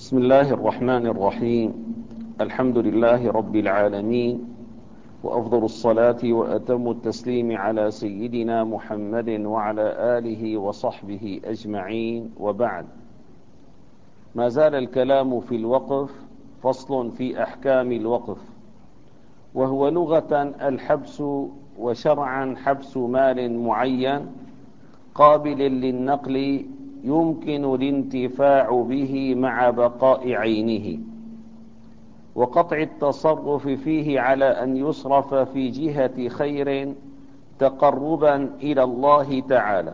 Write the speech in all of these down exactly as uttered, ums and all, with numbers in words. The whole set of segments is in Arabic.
بسم الله الرحمن الرحيم. الحمد لله رب العالمين، وأفضل الصلاة وأتم التسليم على سيدنا محمد وعلى آله وصحبه أجمعين، وبعد. ما زال الكلام في الوقف. فصل في أحكام الوقف. وهو لغة الحبس، وشرعا حبس مال معين قابل للنقل يمكن الانتفاع به مع بقاء عينه، وقطع التصرف فيه على أن يصرف في جهة خير تقربا إلى الله تعالى.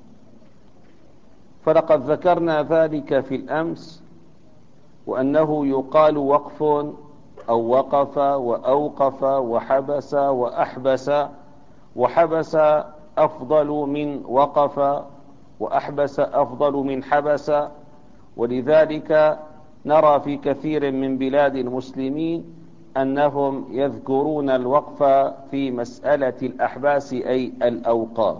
فلقد ذكرنا ذلك في الأمس، وأنه يقال وقف أو وقف وأوقف وحبس وأحبس. وحبس أفضل من وقف، وأحبس أفضل من حبس. ولذلك نرى في كثير من بلاد المسلمين أنهم يذكرون الوقف في مسألة الأحباس أي الأوقاف.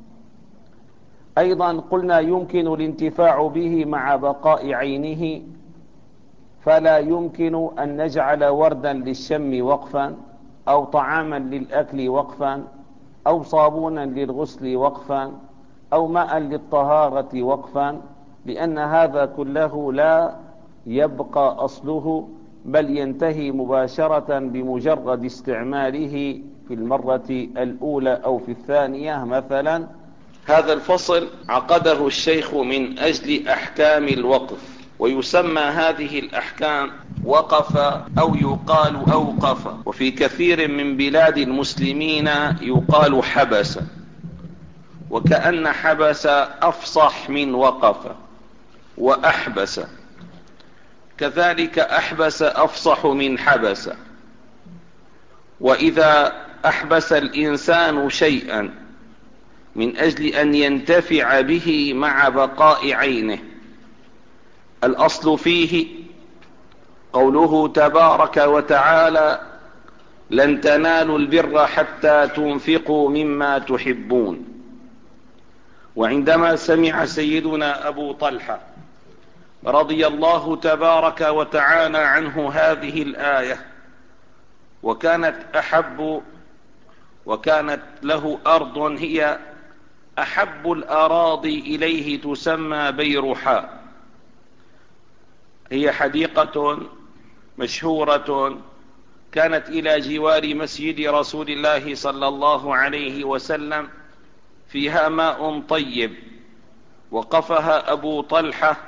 أيضا قلنا يمكن الانتفاع به مع بقاء عينه، فلا يمكن أن نجعل وردا للشم وقفا، أو طعاما للأكل وقفا، أو صابونا للغسل وقفا، أو ماء للطهارة وقفا، لأن هذا كله لا يبقى أصله، بل ينتهي مباشرة بمجرد استعماله في المرة الأولى أو في الثانية مثلا. هذا الفصل عقده الشيخ من أجل أحكام الوقف، ويسمى هذه الأحكام وقف أو يقال أوقف. وفي كثير من بلاد المسلمين يقال حبس، وكأن حبس أفصح من وقف. وأحبس كذلك، أحبس أفصح من حبس. وإذا أحبس الإنسان شيئا من أجل أن ينتفع به مع بقاء عينه، الأصل فيه قوله تبارك وتعالى: لن تنالوا البر حتى تنفقوا مما تحبون. وعندما سمع سيدنا أبو طلحة رضي الله تبارك وتعالى عنه هذه الآية، وكانت أحب وكانت له أرض هي أحب الأراضي إليه تسمى بيرحاء، هي حديقة مشهورة كانت إلى جوار مسجد رسول الله صلى الله عليه وسلم، فيها ماء طيب. وقفها أبو طلحة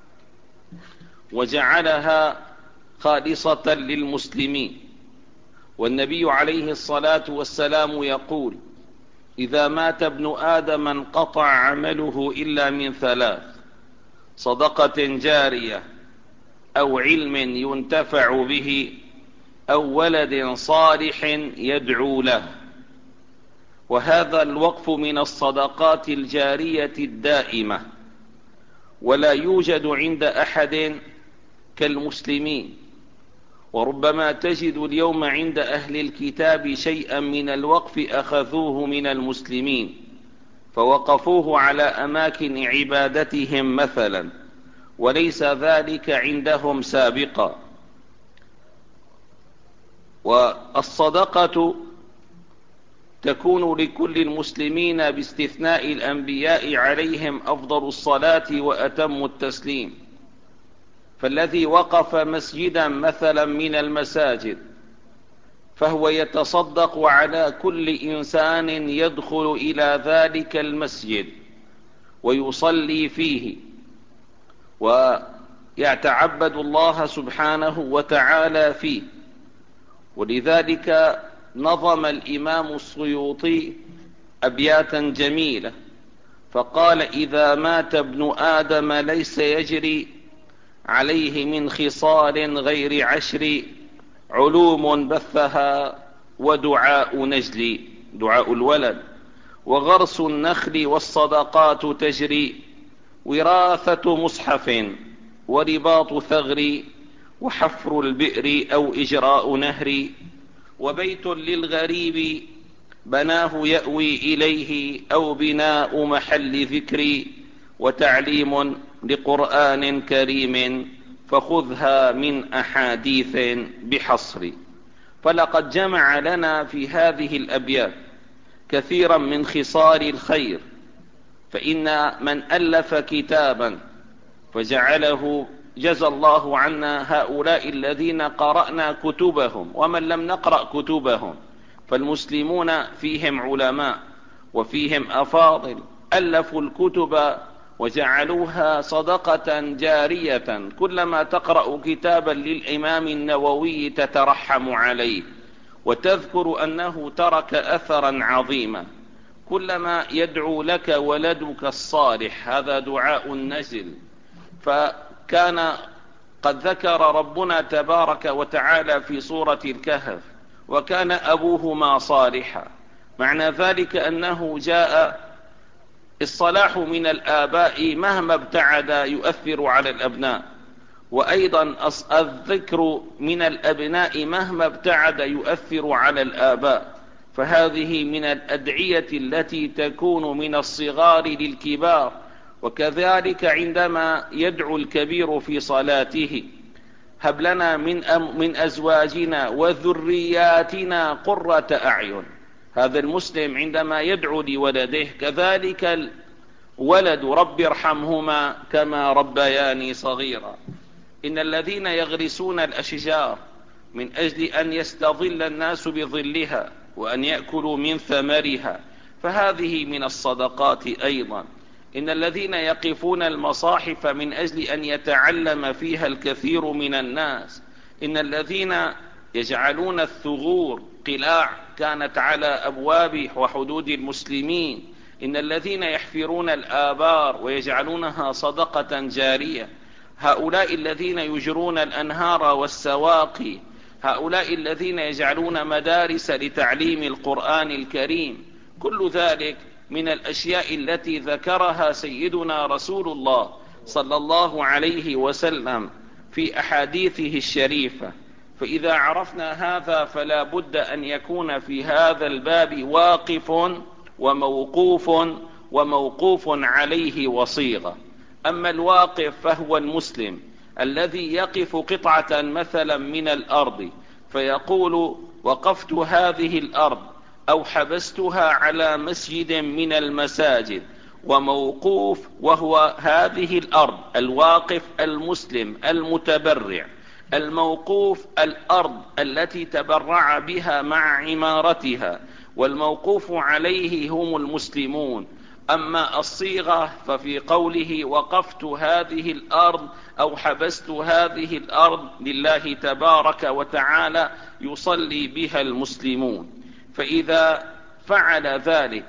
وجعلها خالصة للمسلمين. والنبي عليه الصلاة والسلام يقول: إذا مات ابن آدم انقطع عمله إلا من ثلاث: صدقة جارية، أو علم ينتفع به، أو ولد صالح يدعو له. وهذا الوقف من الصدقات الجارية الدائمة، ولا يوجد عند أحد كالمسلمين. وربما تجد اليوم عند أهل الكتاب شيئا من الوقف أخذوه من المسلمين، فوقفوه على أماكن عبادتهم مثلا، وليس ذلك عندهم سابقا. والصدقة تكون لكل المسلمين باستثناء الأنبياء عليهم أفضل الصلاة وأتم التسليم. فالذي وقف مسجدا مثلا من المساجد فهو يتصدق على كل إنسان يدخل إلى ذلك المسجد ويصلي فيه ويتعبد الله سبحانه وتعالى فيه. ولذلك نظم الإمام السيوطي أبياتا جميلة فقال: إذا مات ابن آدم ليس يجري عليه من خصال غير عشر: علوم بثها ودعاء نجلي، دعاء الولد، وغرس النخل والصدقات تجري، وراثة مصحف ورباط ثغر، وحفر البئر أو إجراء نهر، وبيت للغريب بناه يأوي إليه، أو بناء محل ذكر، وتعليم لقرآن كريم، فخذها من أحاديث بحصر. فلقد جمع لنا في هذه الأبيات كثيرا من خصال الخير، فإن من ألف كتابا فجعله، جزى الله عنا هؤلاء الذين قرأنا كتبهم ومن لم نقرأ كتبهم، فالمسلمون فيهم علماء وفيهم أفاضل ألفوا الكتب وجعلوها صدقة جارية. كلما تقرأ كتابا للإمام النووي تترحم عليه وتذكر أنه ترك أثرا عظيما. كلما يدعو لك ولدك الصالح، هذا دعاء النزل. فكان قد ذكر ربنا تبارك وتعالى في سورة الكهف: وكان أبوهما صالحا. معنى ذلك أنه جاء الصلاح من الآباء مهما ابتعد يؤثر على الأبناء، وأيضا الذكر من الأبناء مهما ابتعد يؤثر على الآباء. فهذه من الأدعية التي تكون من الصغار للكبار. وكذلك عندما يدعو الكبير في صلاته: هب لنا من, أم من أزواجنا وذرياتنا قرة أعين. هذا المسلم عندما يدعو لولده كذلك الولد: رب ارحمهما كما ربياني صغيرا. إن الذين يغرسون الأشجار من أجل أن يستظل الناس بظلها وأن يأكلوا من ثمرها، فهذه من الصدقات أيضا. إن الذين يقفون المصاحف من أجل أن يتعلم فيها الكثير من الناس. إن الذين يجعلون الثغور قلاع كانت على أبواب وحدود المسلمين. إن الذين يحفرون الآبار ويجعلونها صدقة جارية. هؤلاء الذين يجرون الأنهار والسواقي. هؤلاء الذين يجعلون مدارس لتعليم القرآن الكريم. كل ذلك من الأشياء التي ذكرها سيدنا رسول الله صلى الله عليه وسلم في أحاديثه الشريفة. فإذا عرفنا هذا فلا بد أن يكون في هذا الباب واقف وموقوف وموقوف عليه وصيغة. أما الواقف فهو المسلم الذي يقف قطعة مثلا من الأرض فيقول: وقفت هذه الأرض أو حبستها على مسجد من المساجد. وموقوف وهو هذه الأرض، الواقف المسلم المتبرع. الموقوف الأرض التي تبرع بها مع عمارتها، والموقوف عليه هم المسلمون. أما الصيغة ففي قوله: وقفت هذه الأرض أو حبست هذه الأرض، لله تبارك وتعالى يصلي بها المسلمون. فإذا فعل ذلك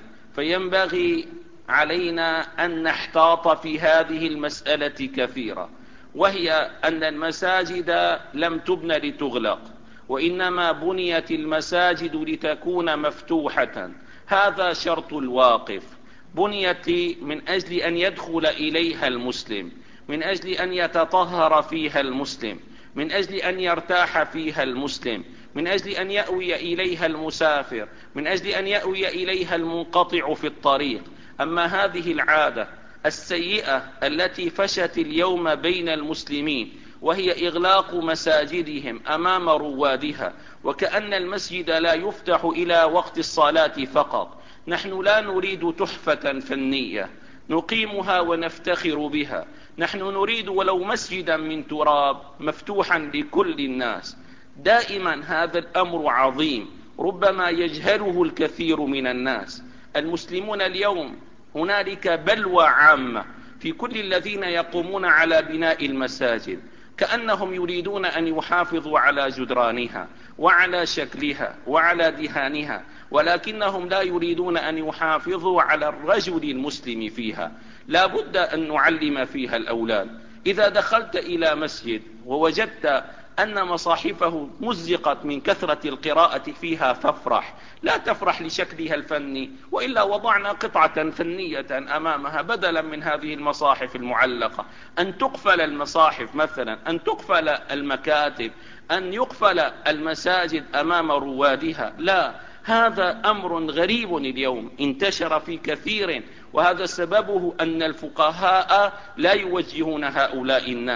فينبغي علينا أن نحتاط في هذه المسألة كثيرا، وهي أن المساجد لم تبن لتغلق، وإنما بنيت المساجد لتكون مفتوحة. هذا شرط الواقف. بنيت من أجل أن يدخل إليها المسلم، من أجل أن يتطهر فيها المسلم، من أجل أن يرتاح فيها المسلم، من أجل أن يأوي إليها المسافر، من أجل أن يأوي إليها المنقطع في الطريق. أما هذه العادة السيئة التي فشت اليوم بين المسلمين، وهي إغلاق مساجدهم أمام روادها، وكأن المسجد لا يفتح إلى وقت الصلاة فقط. نحن لا نريد تحفة فنية نقيمها ونفتخر بها، نحن نريد ولو مسجدا من تراب مفتوحا لكل الناس. دائما هذا الأمر عظيم، ربما يجهله الكثير من الناس. المسلمون اليوم هنالك بلوى عامة في كل الذين يقومون على بناء المساجد، كأنهم يريدون أن يحافظوا على جدرانها وعلى شكلها وعلى دهانها، ولكنهم لا يريدون أن يحافظوا على الرجل المسلم فيها. لا بد أن نعلم فيها الأولاد. إذا دخلت إلى مسجد ووجدت أن مصاحفه مزقت من كثرة القراءة فيها فافرح، لا تفرح لشكلها الفني، وإلا وضعنا قطعة فنية أمامها بدلا من هذه المصاحف المعلقة. أن تقفل المصاحف مثلا، أن تقفل المكاتب، أن يقفل المساجد أمام روادها. لا، هذا أمر غريب اليوم انتشر في كثير، وهذا سببه أن الفقهاء لا يوجهون هؤلاء الناس،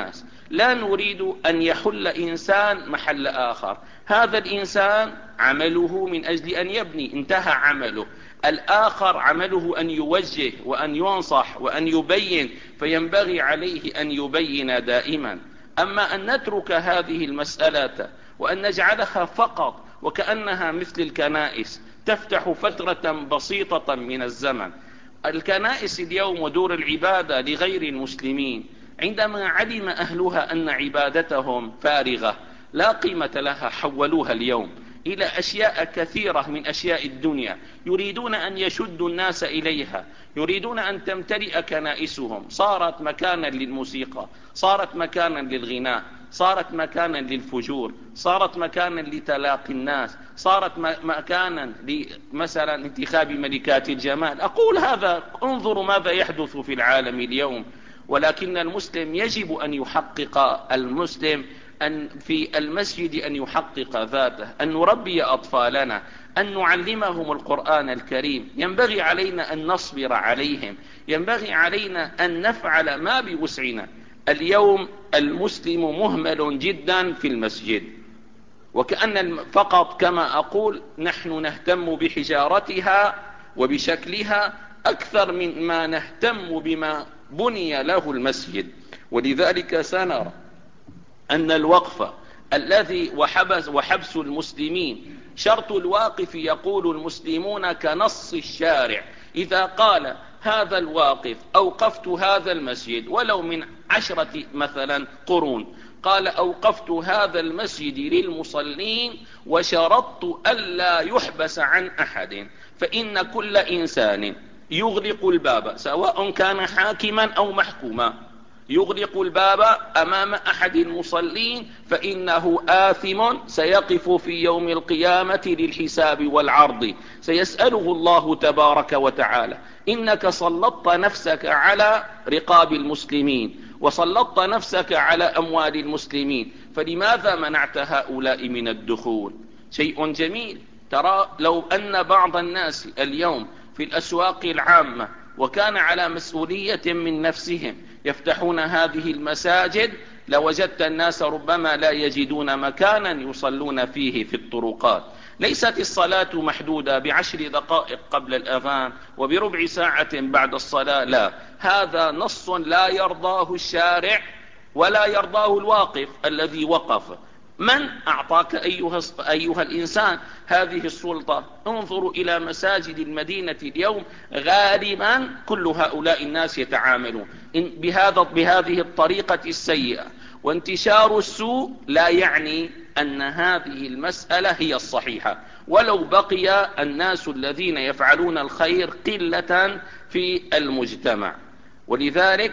لا نريد أن يحل إنسان محل آخر. هذا الإنسان عمله من أجل أن يبني، انتهى عمله. الآخر عمله أن يوجه وأن ينصح وأن يبين، فينبغي عليه أن يبين دائما. أما أن نترك هذه المسألة وأن نجعلها فقط وكأنها مثل الكنائس تفتح فترة بسيطة من الزمن. الكنائس اليوم ودور العبادة لغير المسلمين، عندما علم أهلها أن عبادتهم فارغة لا قيمة لها، حولوها اليوم إلى أشياء كثيرة من أشياء الدنيا، يريدون أن يشدوا الناس إليها، يريدون أن تمتلئ كنائسهم. صارت مكانا للموسيقى، صارت مكانا للغناء، صارت مكانا للفجور، صارت مكانا لتلاقي الناس، صارت مكانا مثلا انتخاب ملكات الجمال. أقول هذا، انظروا ماذا يحدث في العالم اليوم. ولكن المسلم يجب أن يحقق المسلم أن في المسجد أن يحقق ذاته، أن نربي أطفالنا، أن نعلمهم القرآن الكريم. ينبغي علينا أن نصبر عليهم، ينبغي علينا أن نفعل ما بوسعنا. اليوم المسلم مهمل جدا في المسجد، وكأن فقط كما أقول نحن نهتم بحجارتها وبشكلها أكثر من ما نهتم بما بني له المسجد. ولذلك سنرى أن الوقف الذي وحبس, وحبس المسلمين شرط الواقف، يقول المسلمون كنص الشارع. إذا قال هذا الواقف أوقفت هذا المسجد ولو من عشرة مثلا قرون، قال أوقفت هذا المسجد للمصلين وشرطت ألا يحبس عن أحد، فإن كل إنسان يغلق الباب سواء كان حاكما أو محكوما، يغلق الباب أمام أحد المصلين فإنه آثم سيقف في يوم القيامة للحساب والعرض، سيسأله الله تبارك وتعالى: إنك سلطت نفسك على رقاب المسلمين وسلطت نفسك على أموال المسلمين، فلماذا منعت هؤلاء من الدخول؟ شيء جميل. ترى لو أن بعض الناس اليوم في الأسواق العامة وكان على مسؤولية من نفسهم يفتحون هذه المساجد، لوجدت الناس ربما لا يجدون مكانا يصلون فيه في الطرقات. ليست الصلاة محدودة بعشر دقائق قبل الأذان وبربع ساعة بعد الصلاة، لا، هذا نص لا يرضاه الشارع ولا يرضاه الواقف الذي وقف. من أعطاك أيها, أيها الإنسان هذه السلطة؟ انظروا إلى مساجد المدينة اليوم، غالبا كل هؤلاء الناس يتعاملون بهذا بهذه الطريقة السيئة. وانتشار السوء لا يعني أن هذه المسألة هي الصحيحة، ولو بقي الناس الذين يفعلون الخير قلة في المجتمع. ولذلك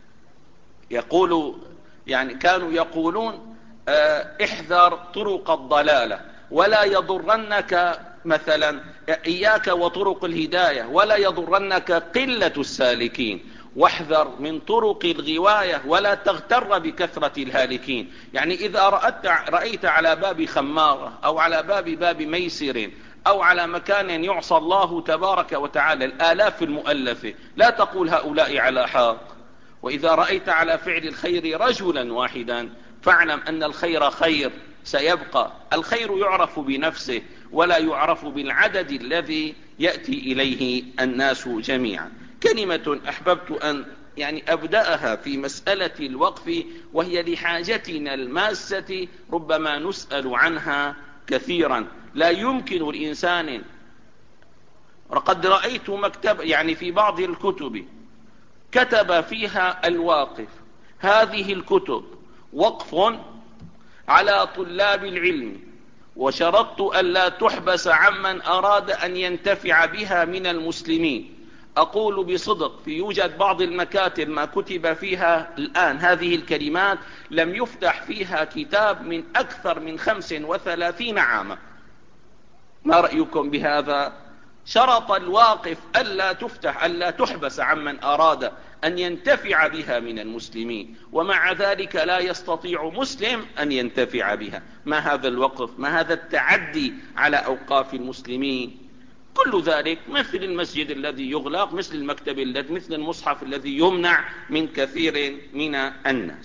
يقول يعني كانوا يقولون احذر طرق الضلالة ولا يضرنك مثلا إياك وطرق الهداية ولا يضرنك قلة السالكين، واحذر من طرق الغواية ولا تغتر بكثرة الهالكين. يعني إذا رأيت, رأيت على باب خمارة أو على باب باب ميسر أو على مكان يعصى الله تبارك وتعالى الآلاف المؤلفة، لا تقول هؤلاء على حق. وإذا رأيت على فعل الخير رجلا واحدا فاعلم أن الخير خير سيبقى. الخير يعرف بنفسه ولا يعرف بالعدد الذي يأتي إليه الناس جميعا. كلمة أحببت أن يعني أبدأها في مسألة الوقف، وهي لحاجتنا الماسة ربما نسأل عنها كثيرا. لا يمكن الإنسان، قد رأيت مكتب يعني في بعض الكتب كتب فيها الواقف: هذه الكتب وقف على طلاب العلم، وشرطت ألا تحبس عمن أراد أن ينتفع بها من المسلمين. أقول بصدق في يوجد بعض المكاتب ما كتب فيها الآن هذه الكلمات لم يفتح فيها كتاب من أكثر من خمس وثلاثين عاما. ما رأيكم بهذا؟ شرط الواقف ألا تفتح ألا تحبس عمن أراد أن ينتفع بها من المسلمين، ومع ذلك لا يستطيع مسلم أن ينتفع بها. ما هذا الوقف؟ ما هذا التعدي على أوقاف المسلمين؟ كل ذلك مثل المسجد الذي يغلق، مثل المكتب الذي مثل المصحف الذي يمنع من كثير من الناس.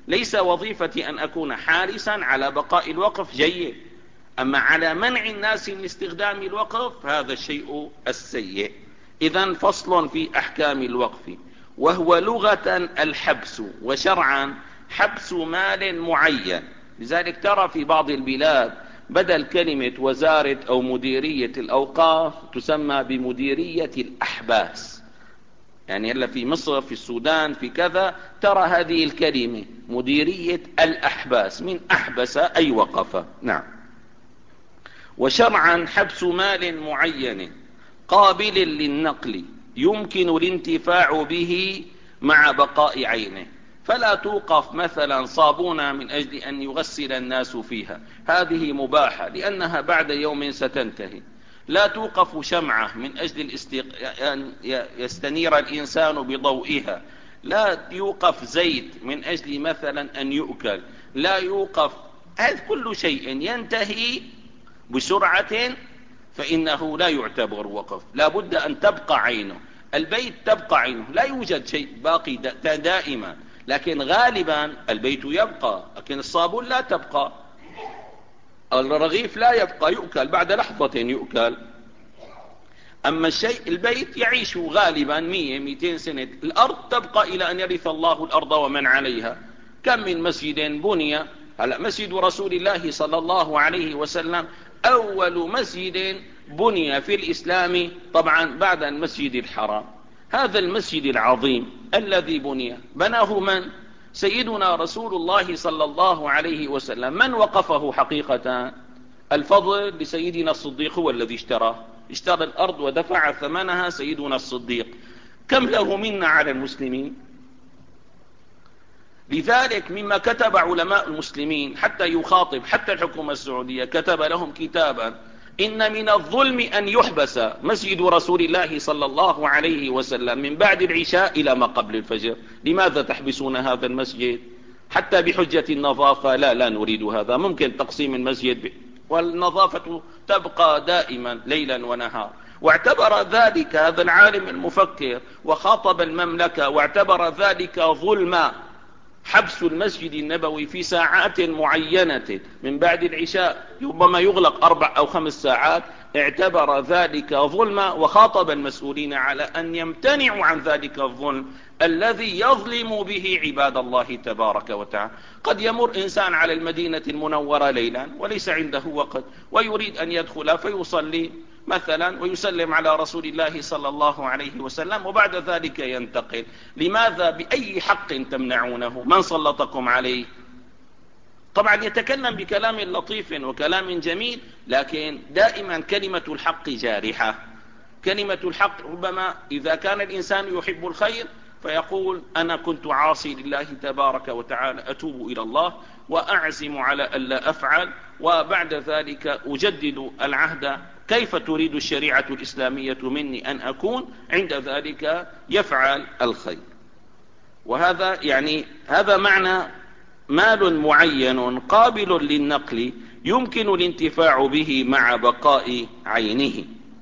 ليس وظيفتي أن أكون حارسا على بقاء الوقف، جيد، أما على منع الناس من استخدام الوقف هذا الشيء السيء. إذن فصل في أحكام الوقف. وهو لغة الحبس، وشرعا حبس مال معين. لذلك ترى في بعض البلاد بدل كلمة وزارة أو مديرية الأوقاف تسمى بمديرية الأحباس. يعني هلا في مصر، في السودان، في كذا، ترى هذه الكلمة مديرية الأحباس، من أحبس أي وقف. نعم. وشرعا حبس مال معين قابل للنقل يمكن الانتفاع به مع بقاء عينه. فلا توقف مثلا صابونة من أجل أن يغسل الناس فيها، هذه مباحة لأنها بعد يوم ستنتهي. لا توقف شمعة من أجل الاستيق... أن يستنير الإنسان بضوئها. لا يوقف زيت من أجل مثلا أن يؤكل. لا يوقف، هذا كل شيء ينتهي بسرعة فإنه لا يعتبر وقف، لا بد أن تبقى عينه. البيت تبقى عينه، لا يوجد شيء باقي دائما، لكن غالبا البيت يبقى، لكن الصابون لا تبقى، الرغيف لا يبقى، يؤكل بعد لحظة يؤكل. أما الشيء البيت يعيش غالبا مية مئتين سنة. الأرض تبقى إلى أن يرث الله الأرض ومن عليها. كم من مسجد بني، هلا مسجد رسول الله صلى الله عليه وسلم أول مسجد بني في الإسلام طبعا بعد المسجد الحرام. هذا المسجد العظيم الذي بني بناه من؟ سيدنا رسول الله صلى الله عليه وسلم. من وقفه حقيقة؟ الفضل لسيدنا الصديق، هو الذي اشتراه، اشترى الأرض ودفع ثمنها سيدنا الصديق. كم له منا على المسلمين؟ لذلك مما كتب علماء المسلمين حتى يخاطب حتى الحكومة السعودية، كتب لهم كتابا: إن من الظلم أن يحبس مسجد رسول الله صلى الله عليه وسلم من بعد العشاء إلى ما قبل الفجر. لماذا تحبسون هذا المسجد؟ حتى بحجة النظافة؟ لا لا نريد هذا. ممكن تقسيم المسجد والنظافة تبقى دائما ليلا ونهار. واعتبر ذلك هذا العالم المفكر وخاطب المملكة، واعتبر ذلك ظلما، حبس المسجد النبوي في ساعات معينة من بعد العشاء، ربما يغلق أربع أو خمس ساعات، اعتبر ذلك ظلما، وخاطب المسؤولين على أن يمتنعوا عن ذلك الظلم الذي يظلم به عباد الله تبارك وتعالى. قد يمر إنسان على المدينة المنورة ليلا وليس عنده وقت، ويريد أن يدخل فيصلي مثلا ويسلم على رسول الله صلى الله عليه وسلم، وبعد ذلك ينتقل. لماذا؟ بأي حق تمنعونه؟ من سلطكم عليه؟ طبعا يتكلم بكلام لطيف وكلام جميل، لكن دائما كلمة الحق جارحة. كلمة الحق ربما إذا كان الإنسان يحب الخير فيقول: أنا كنت عاصي لله تبارك وتعالى، أتوب إلى الله وأعزم على ألا أفعل، وبعد ذلك أجدد العهد. كيف تريد الشريعة الإسلامية مني أن أكون؟ عند ذلك يفعل الخير. وهذا يعني هذا معنى مال معين قابل للنقل يمكن الانتفاع به مع بقاء عينه.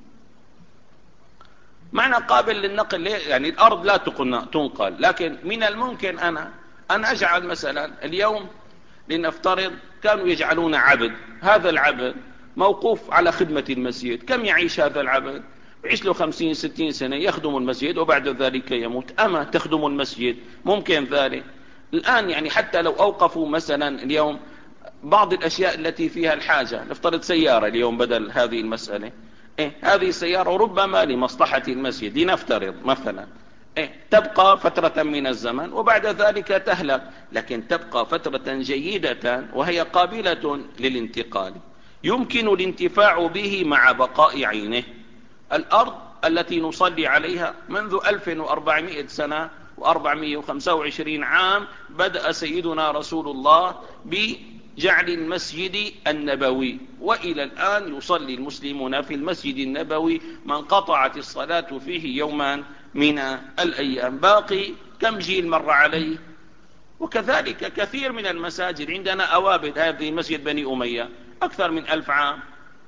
معنى قابل للنقل يعني الأرض لا تنقل، لكن من الممكن أنا أن أجعل مثلا اليوم، لنفترض كانوا يجعلون عبد، هذا العبد موقوف على خدمة المسجد. كم يعيش هذا العبد؟ يعيش له خمسين ستين سنة يخدم المسجد وبعد ذلك يموت. أما تخدم المسجد ممكن ذلك. الآن يعني حتى لو أوقفوا مثلا اليوم بعض الأشياء التي فيها الحاجة، نفترض سيارة اليوم بدل هذه المسألة، إيه هذه السيارة ربما لمصلحة المسجد لنفترض مثلا، إيه تبقى فترة من الزمن وبعد ذلك تهلك، لكن تبقى فترة جيدة وهي قابلة للانتقال، يمكن الانتفاع به مع بقاء عينه. الأرض التي نصلي عليها منذ ألف وأربعمائة سنة وأربعمائة وخمسة وعشرين عام بدأ سيدنا رسول الله بجعل المسجد النبوي، وإلى الآن يصلي المسلمون في المسجد النبوي من قطعت الصلاة فيه يوما من الأيام. باقي كم جيل مر عليه؟ وكذلك كثير من المساجد عندنا أوابد. هذه مسجد بني أمية أكثر من ألف عام،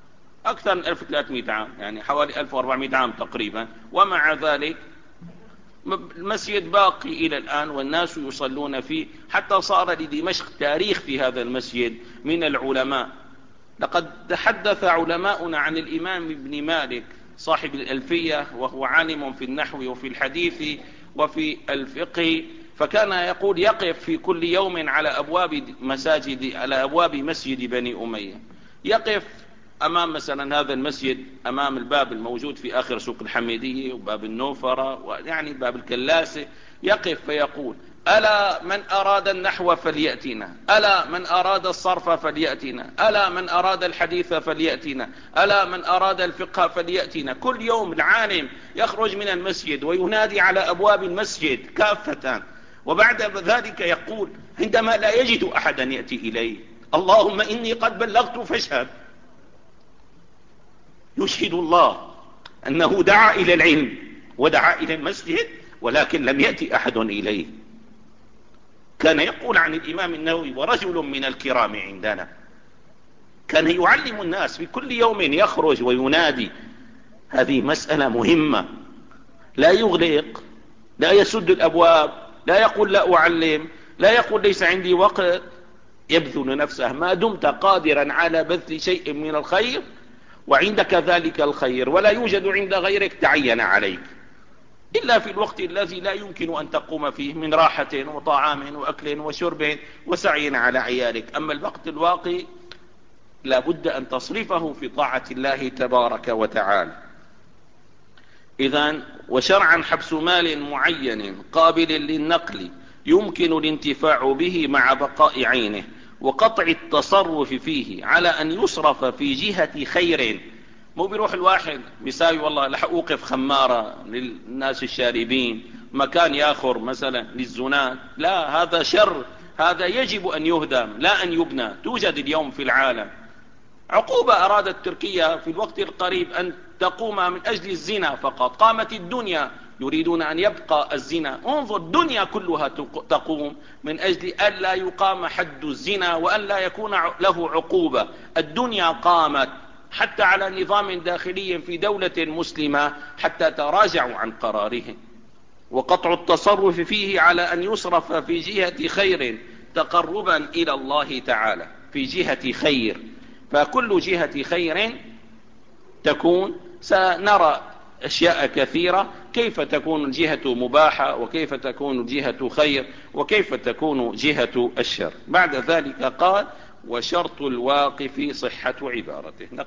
أكثر من ألف وثلاثمائة عام، يعني حوالي ألف وأربعمائة عام تقريبا، ومع ذلك المسجد باقي إلى الآن والناس يصلون فيه، حتى صار لدمشق تاريخ في هذا المسجد من العلماء. لقد تحدث علماؤنا عن الإمام ابن مالك صاحب الألفية، وهو عالم في النحو وفي الحديث وفي الفقه، فكان يقول يقف في كل يوم على أبواب مساجد على أبواب مسجد بني أمية، يقف أمام مثلا هذا المسجد، أمام الباب الموجود في آخر سوق الحميدية وباب النوفرة ويعني باب الكلاسة، يقف فيقول: ألا من أراد النحو فليأتنا، ألا من أراد الصرف فليأتنا، ألا من أراد الحديث فليأتنا، ألا من أراد الفقه فليأتنا. كل يوم العالم يخرج من المسجد وينادي على أبواب المسجد كافة، وبعد ذلك يقول عندما لا يجد أحدا يأتي إليه: اللهم إني قد بلغت فاشهد. يشهد الله أنه دعا إلى العلم ودعا إلى المسجد، ولكن لم يأتي أحد إليه. كان يقول عن الإمام النووي: ورجل من الكرام عندنا، كان يعلم الناس في كل يوم يخرج وينادي. هذه مسألة مهمة، لا يغلق، لا يسد الأبواب، لا يقول لا أعلم، لا يقول ليس عندي وقت. يبذل نفسه ما دمت قادرا على بذل شيء من الخير، وعندك ذلك الخير ولا يوجد عند غيرك، تعين عليك، إلا في الوقت الذي لا يمكن أن تقوم فيه من راحة وطعام وأكل وشرب وسعي على عيالك. أما الوقت الواقي لا بد أن تصرفه في طاعة الله تبارك وتعالى. إذن وشرعا حبس مال معين قابل للنقل يمكن الانتفاع به مع بقاء عينه، وقطع التصرف فيه على أن يصرف في جهة خير. مو بيروح الواحد بيساوي والله لح أوقف خمارة للناس الشاربين، مكان ياخر مثلا للزنات، لا، هذا شر، هذا يجب أن يهدم لا أن يبنى. توجد اليوم في العالم عقوبة أرادت تركيا في الوقت القريب أن تقوم من أجل الزنا فقط، قامت الدنيا يريدون أن يبقى الزنا. انظر، الدنيا كلها تقوم من أجل أن لا يقام حد الزنا وأن لا يكون له عقوبة. الدنيا قامت حتى على نظام داخلي في دولة مسلمة حتى تراجعوا عن قرارهم. وقطع التصرف فيه على أن يصرف في جهة خير تقربا إلى الله تعالى، في جهة خير، فكل جهة خير تكون سنرى أشياء كثيرة، كيف تكون الجهة مباحة، وكيف تكون الجهة خير، وكيف تكون جهة الشر. بعد ذلك قال: وشرط الواقف صحة عبارته.